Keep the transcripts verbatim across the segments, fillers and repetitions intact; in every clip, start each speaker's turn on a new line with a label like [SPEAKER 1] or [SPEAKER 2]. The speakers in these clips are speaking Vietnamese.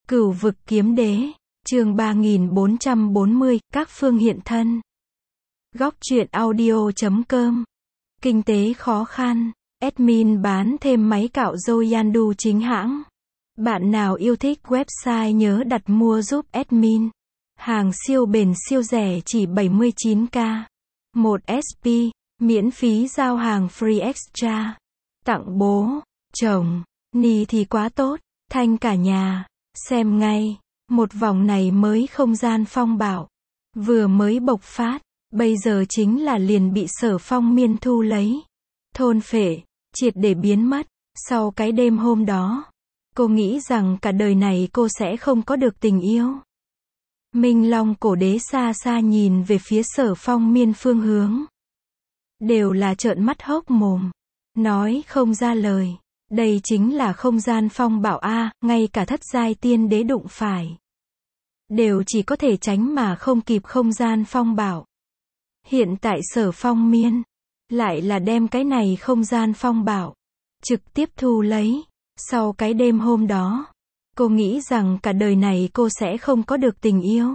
[SPEAKER 1] Cửu vực kiếm đế, chương ba nghìn bốn trăm bốn mươi, các phương hiện thân. Góc truyện audio chấm com. Kinh tế khó khăn, admin bán thêm máy cạo râu Yandu chính hãng. Bạn nào yêu thích website nhớ đặt mua giúp admin. Hàng siêu bền siêu rẻ chỉ bảy mươi chín k. một ét pê, miễn phí giao hàng free extra. Tặng bố, chồng, ni thì quá tốt, thanh cả nhà. Xem ngay, một vòng này mới không gian phong bạo. Vừa mới bộc phát, bây giờ chính là liền bị Sở Phong Miên thu lấy. Thôn phệ, triệt để biến mất. Sau cái đêm hôm đó, cô nghĩ rằng cả đời này cô sẽ không có được tình yêu. Minh Long cổ đế xa xa nhìn về phía Sở Phong Miên phương hướng. Đều là trợn mắt hốc mồm. Nói không ra lời. Đây chính là không gian phong bạo a, ngay cả thất giai tiên đế đụng phải. Đều chỉ có thể tránh mà không kịp không gian phong bạo. Hiện tại Sở Phong Miên, lại là đem cái này không gian phong bạo, trực tiếp thu lấy. Sau cái đêm hôm đó, cô nghĩ rằng cả đời này cô sẽ không có được tình yêu.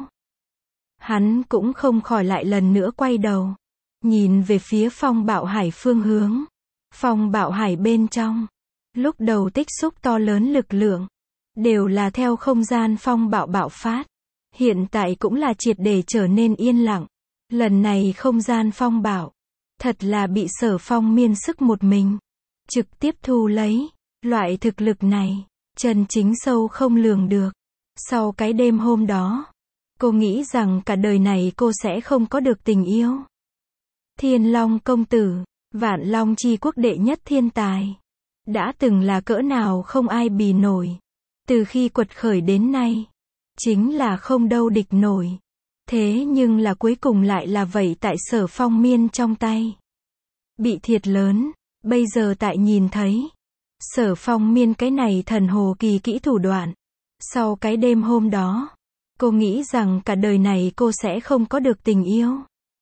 [SPEAKER 1] Hắn cũng không khỏi lại lần nữa quay đầu. Nhìn về phía phong bạo hải phương hướng. Phong bạo hải bên trong. Lúc đầu tích xúc to lớn lực lượng, đều là theo không gian phong bạo bạo phát. Hiện tại cũng là triệt để trở nên yên lặng. Lần này không gian phong bạo, thật là bị Sở Phong Miên sức một mình, trực tiếp thu lấy. Loại thực lực này, chân chính sâu không lường được. Sau cái đêm hôm đó, cô nghĩ rằng cả đời này cô sẽ không có được tình yêu. Thiên Long công tử, Vạn Long chi quốc đệ nhất thiên tài. Đã từng là cỡ nào không ai bì nổi. Từ khi quật khởi đến nay, chính là không đâu địch nổi. Thế nhưng là cuối cùng lại là vậy tại Sở Phong Miên trong tay. Bị thiệt lớn, bây giờ tại nhìn thấy. Sở Phong Miên cái này thần hồ kỳ kỹ thủ đoạn. Sau cái đêm hôm đó, cô nghĩ rằng cả đời này cô sẽ không có được tình yêu.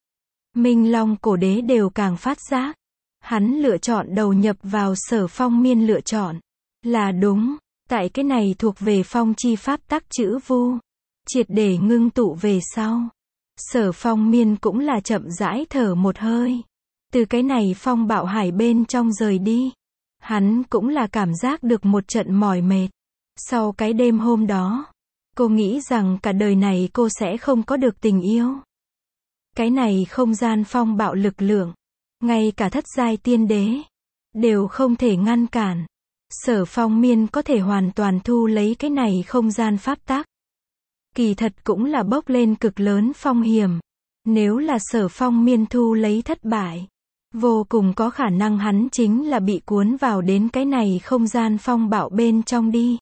[SPEAKER 1] Minh Long cổ đế đều càng phát giác. Hắn lựa chọn đầu nhập vào Sở Phong Miên lựa chọn. Là đúng, tại cái này thuộc về phong chi pháp tắc chữ vu. Triệt để ngưng tụ về sau. Sở Phong Miên cũng là chậm rãi thở một hơi. Từ cái này phong bạo hải bên trong rời đi. Hắn cũng là cảm giác được một trận mỏi mệt. Sau cái đêm hôm đó, cô nghĩ rằng cả đời này cô sẽ không có được tình yêu. Cái này không gian phong bạo lực lượng, ngay cả thất giai tiên đế, đều không thể ngăn cản. Sở Phong Miên có thể hoàn toàn thu lấy cái này không gian pháp tắc. Kỳ thật cũng là bốc lên cực lớn phong hiểm. Nếu là Sở Phong Miên thu lấy thất bại, vô cùng có khả năng hắn chính là bị cuốn vào đến cái này không gian phong bạo bên trong đi.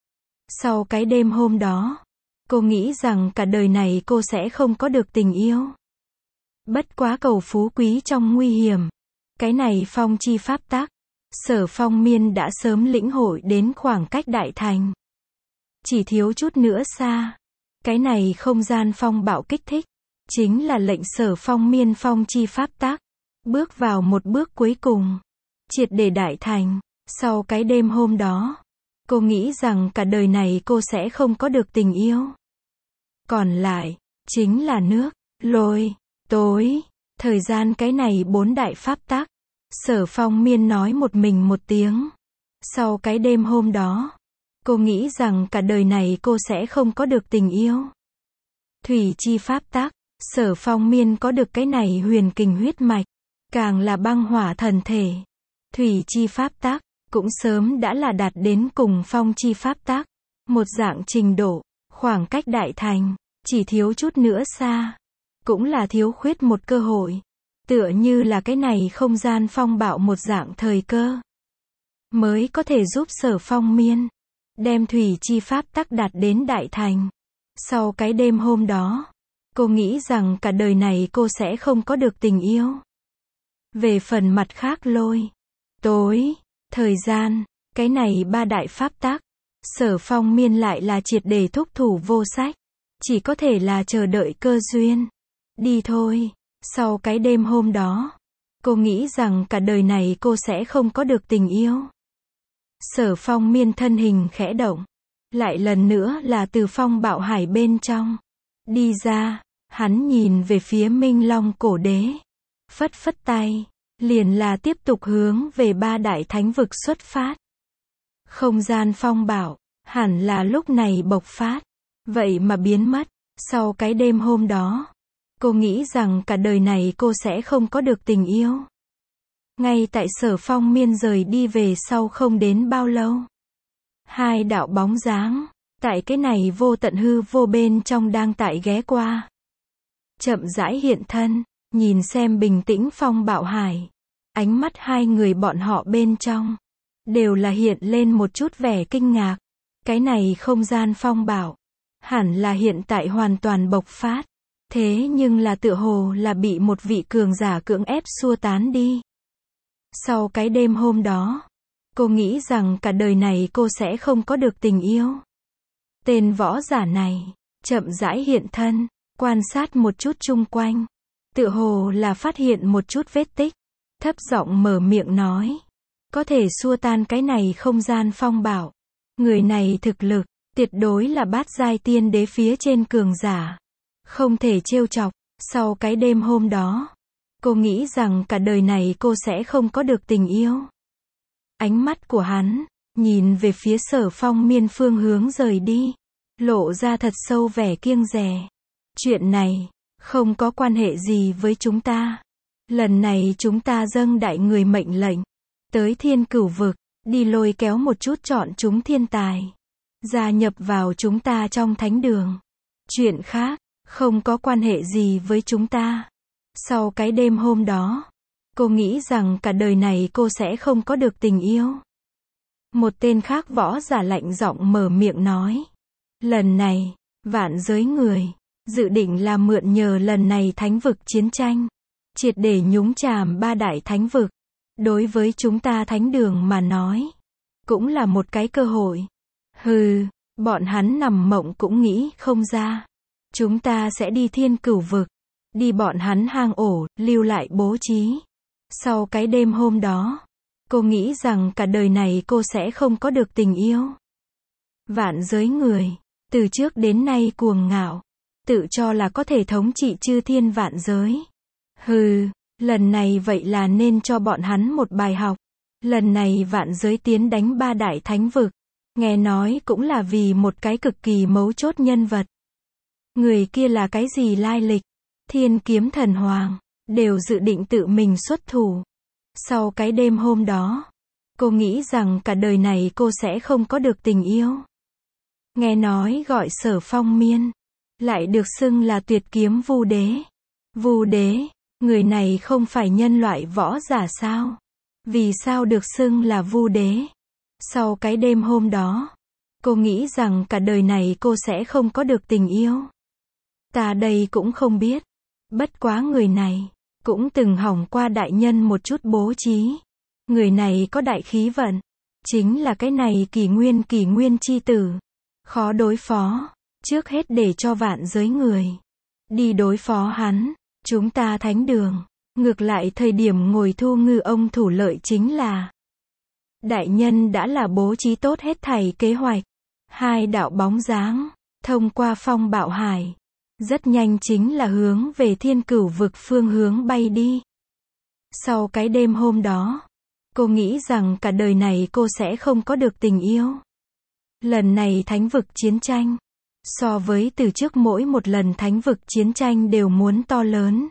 [SPEAKER 1] Sau cái đêm hôm đó, cô nghĩ rằng cả đời này cô sẽ không có được tình yêu. Bất quá cầu phú quý trong nguy hiểm. Cái này phong chi pháp tắc, Sở Phong Miên đã sớm lĩnh hội đến khoảng cách đại thành. Chỉ thiếu chút nữa xa. Cái này không gian phong bạo kích thích, chính là lệnh Sở Phong Miên phong chi pháp tắc, bước vào một bước cuối cùng, triệt để đại thành. Sau cái đêm hôm đó, cô nghĩ rằng cả đời này cô sẽ không có được tình yêu. Còn lại, chính là nước, lôi, tối, thời gian cái này bốn đại pháp tắc. Sở Phong Miên nói một mình một tiếng. Sau cái đêm hôm đó, cô nghĩ rằng cả đời này cô sẽ không có được tình yêu. Thủy chi pháp tắc, Sở Phong Miên có được cái này huyền kình huyết mạch, càng là băng hỏa thần thể. Thủy chi pháp tắc, cũng sớm đã là đạt đến cùng phong chi pháp tắc. Một dạng trình độ, khoảng cách đại thành, chỉ thiếu chút nữa xa. Cũng là thiếu khuyết một cơ hội. Tựa như là cái này không gian phong bạo một dạng thời cơ. Mới có thể giúp Sở Phong Miên đem thủy chi pháp tắc đạt đến đại thành. Sau cái đêm hôm đó, cô nghĩ rằng cả đời này cô sẽ không có được tình yêu. Về phần mặt khác lôi, tối, thời gian, cái này ba đại pháp tắc, Sở Phong Miên lại là triệt để thúc thủ vô sách. Chỉ có thể là chờ đợi cơ duyên. Đi thôi. Sau cái đêm hôm đó, cô nghĩ rằng cả đời này cô sẽ không có được tình yêu. Sở Phong Miên thân hình khẽ động, lại lần nữa là từ phong bạo hải bên trong đi ra, hắn nhìn về phía Minh Long cổ đế, phất phất tay, liền là tiếp tục hướng về ba đại thánh vực xuất phát. Không gian phong bạo, hẳn là lúc này bộc phát, vậy mà biến mất. Sau cái đêm hôm đó, cô nghĩ rằng cả đời này cô sẽ không có được tình yêu. Ngay tại Sở Phong Miên rời đi về sau không đến bao lâu, hai đạo bóng dáng, tại cái này vô tận hư vô bên trong đang tại ghé qua. Chậm rãi hiện thân, nhìn xem bình tĩnh phong bạo hải. Ánh mắt hai người bọn họ bên trong, đều là hiện lên một chút vẻ kinh ngạc. Cái này không gian phong bạo, hẳn là hiện tại hoàn toàn bộc phát. Thế nhưng là tựa hồ là bị một vị cường giả cưỡng ép xua tán đi. Sau cái đêm hôm đó, cô nghĩ rằng cả đời này cô sẽ không có được tình yêu. Tên võ giả này, chậm rãi hiện thân, quan sát một chút chung quanh. Tựa hồ là phát hiện một chút vết tích. Thấp giọng mở miệng nói. Có thể xua tan cái này không gian phong bạo. Người này thực lực, tuyệt đối là bát giai tiên đế phía trên cường giả. Không thể trêu chọc. Sau cái đêm hôm đó, cô nghĩ rằng cả đời này cô sẽ không có được tình yêu. Ánh mắt của hắn, nhìn về phía Sở Phong Miên phương hướng rời đi, lộ ra thật sâu vẻ kiêng dè. Chuyện này, không có quan hệ gì với chúng ta. Lần này chúng ta dâng đại người mệnh lệnh, tới thiên cửu vực, đi lôi kéo một chút chọn chúng thiên tài, gia nhập vào chúng ta trong thánh đường. Chuyện khác, không có quan hệ gì với chúng ta. Sau cái đêm hôm đó, cô nghĩ rằng cả đời này cô sẽ không có được tình yêu. Một tên khác võ giả lạnh giọng mở miệng nói. Lần này, vạn giới người, dự định là mượn nhờ lần này thánh vực chiến tranh, triệt để nhúng chàm ba đại thánh vực. Đối với chúng ta thánh đường mà nói, cũng là một cái cơ hội. Hừ, bọn hắn nằm mộng cũng nghĩ không ra. Chúng ta sẽ đi thiên cửu vực, đi bọn hắn hang ổ, lưu lại bố trí. Sau cái đêm hôm đó, cô nghĩ rằng cả đời này cô sẽ không có được tình yêu. Vạn giới người, từ trước đến nay cuồng ngạo, tự cho là có thể thống trị chư thiên vạn giới. Hừ, lần này vậy là nên cho bọn hắn một bài học. Lần này vạn giới tiến đánh ba đại thánh vực, nghe nói cũng là vì một cái cực kỳ mấu chốt nhân vật. Người kia là cái gì lai lịch? Thiên kiếm thần hoàng, đều dự định tự mình xuất thủ. Sau cái đêm hôm đó, cô nghĩ rằng cả đời này cô sẽ không có được tình yêu. Nghe nói gọi Sở Phong Miên, lại được xưng là tuyệt kiếm vu đế. Vu đế, người này không phải nhân loại võ giả sao? Vì sao được xưng là vu đế? Sau cái đêm hôm đó, cô nghĩ rằng cả đời này cô sẽ không có được tình yêu. Ta đây cũng không biết. Bất quá người này, cũng từng hỏng qua đại nhân một chút bố trí. Người này có đại khí vận. Chính là cái này kỷ nguyên kỷ nguyên chi tử. Khó đối phó. Trước hết để cho vạn giới người đi đối phó hắn. Chúng ta thánh đường. Ngược lại thời điểm ngồi thu ngư ông thủ lợi chính là đại nhân đã là bố trí tốt hết thảy kế hoạch. Hai đạo bóng dáng, thông qua phong bạo hải, rất nhanh chính là hướng về thiên cửu vực phương hướng bay đi. Sau cái đêm hôm đó, cô nghĩ rằng cả đời này cô sẽ không có được tình yêu. Lần này thánh vực chiến tranh, so với từ trước mỗi một lần thánh vực chiến tranh đều muốn to lớn.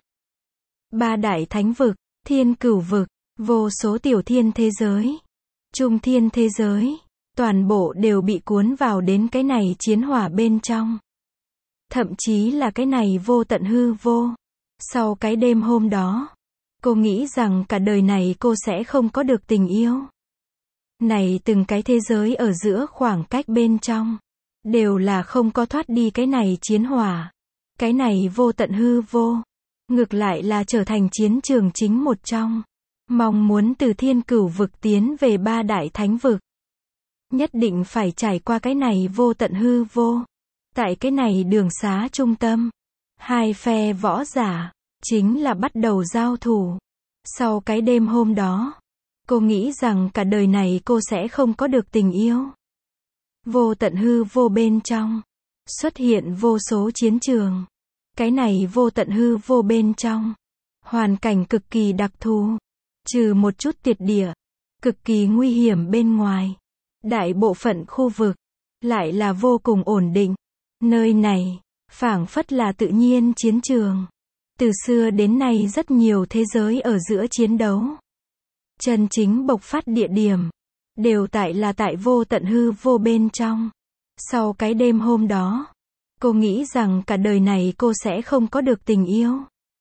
[SPEAKER 1] Ba đại thánh vực, thiên cửu vực, vô số tiểu thiên thế giới, trung thiên thế giới, toàn bộ đều bị cuốn vào đến cái này chiến hỏa bên trong. Thậm chí là cái này vô tận hư vô. Sau cái đêm hôm đó, cô nghĩ rằng cả đời này cô sẽ không có được tình yêu. Này từng cái thế giới ở giữa khoảng cách bên trong, đều là không có thoát đi cái này chiến hỏa. Cái này vô tận hư vô, ngược lại là trở thành chiến trường chính một trong. Mong muốn từ thiên cửu vực tiến về ba đại thánh vực, nhất định phải trải qua cái này vô tận hư vô. Tại cái này đường xá trung tâm, hai phe võ giả, chính là bắt đầu giao thủ. Sau cái đêm hôm đó, cô nghĩ rằng cả đời này cô sẽ không có được tình yêu. Vô tận hư vô bên trong, xuất hiện vô số chiến trường. Cái này vô tận hư vô bên trong, hoàn cảnh cực kỳ đặc thù, trừ một chút tuyệt địa, cực kỳ nguy hiểm bên ngoài. Đại bộ phận khu vực, lại là vô cùng ổn định. Nơi này, phảng phất là tự nhiên chiến trường. Từ xưa đến nay rất nhiều thế giới ở giữa chiến đấu. Chân chính bộc phát địa điểm, đều tại là tại vô tận hư vô bên trong. Sau cái đêm hôm đó, cô nghĩ rằng cả đời này cô sẽ không có được tình yêu.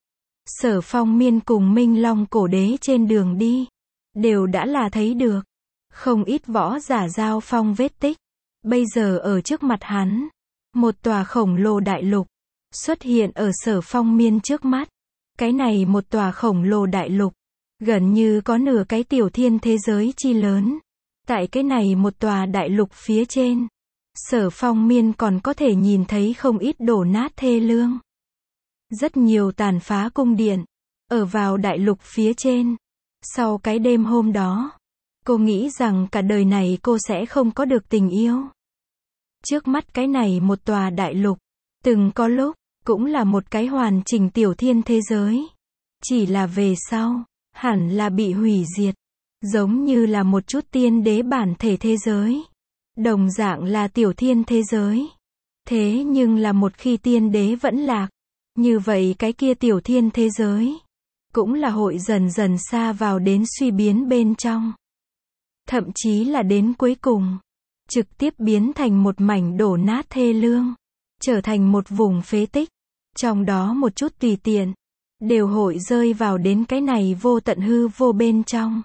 [SPEAKER 1] Sở Phong Miên cùng Minh Long cổ đế trên đường đi, đều đã là thấy được. Không ít võ giả giao phong vết tích. Bây giờ ở trước mặt hắn, một tòa khổng lồ đại lục, xuất hiện ở Sở Phong Miên trước mắt. Cái này một tòa khổng lồ đại lục, gần như có nửa cái tiểu thiên thế giới chi lớn. Tại cái này một tòa đại lục phía trên, Sở Phong Miên còn có thể nhìn thấy không ít đổ nát thê lương. Rất nhiều tàn phá cung điện, ở vào đại lục phía trên. Sau cái đêm hôm đó, cô nghĩ rằng cả đời này cô sẽ không có được tình yêu. Trước mắt cái này một tòa đại lục, từng có lúc, cũng là một cái hoàn chỉnh tiểu thiên thế giới. Chỉ là về sau, hẳn là bị hủy diệt. Giống như là một chút tiên đế bản thể thế giới. Đồng dạng là tiểu thiên thế giới. Thế nhưng là một khi tiên đế vẫn lạc, như vậy cái kia tiểu thiên thế giới, cũng là hội dần dần xa vào đến suy biến bên trong. Thậm chí là đến cuối cùng, trực tiếp biến thành một mảnh đổ nát thê lương. Trở thành một vùng phế tích. Trong đó một chút tùy tiện, đều hội rơi vào đến cái này vô tận hư vô bên trong.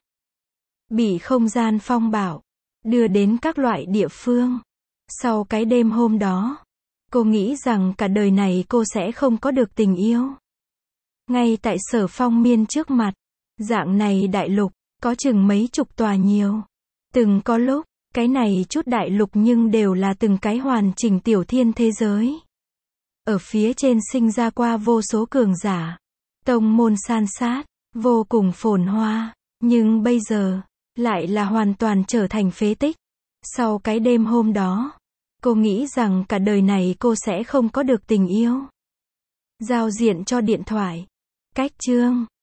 [SPEAKER 1] Bị không gian phong bạo, đưa đến các loại địa phương. Sau cái đêm hôm đó, cô nghĩ rằng cả đời này cô sẽ không có được tình yêu. Ngay tại Sở Phong Miên trước mặt, dạng này đại lục, có chừng mấy chục tòa nhiều. Từng có lúc, cái này chút đại lục nhưng đều là từng cái hoàn chỉnh tiểu thiên thế giới. Ở phía trên sinh ra qua vô số cường giả. Tông môn san sát, vô cùng phồn hoa. Nhưng bây giờ, lại là hoàn toàn trở thành phế tích. Sau cái đêm hôm đó, cô nghĩ rằng cả đời này cô sẽ không có được tình yêu. Giao diện cho điện thoại. Cách chương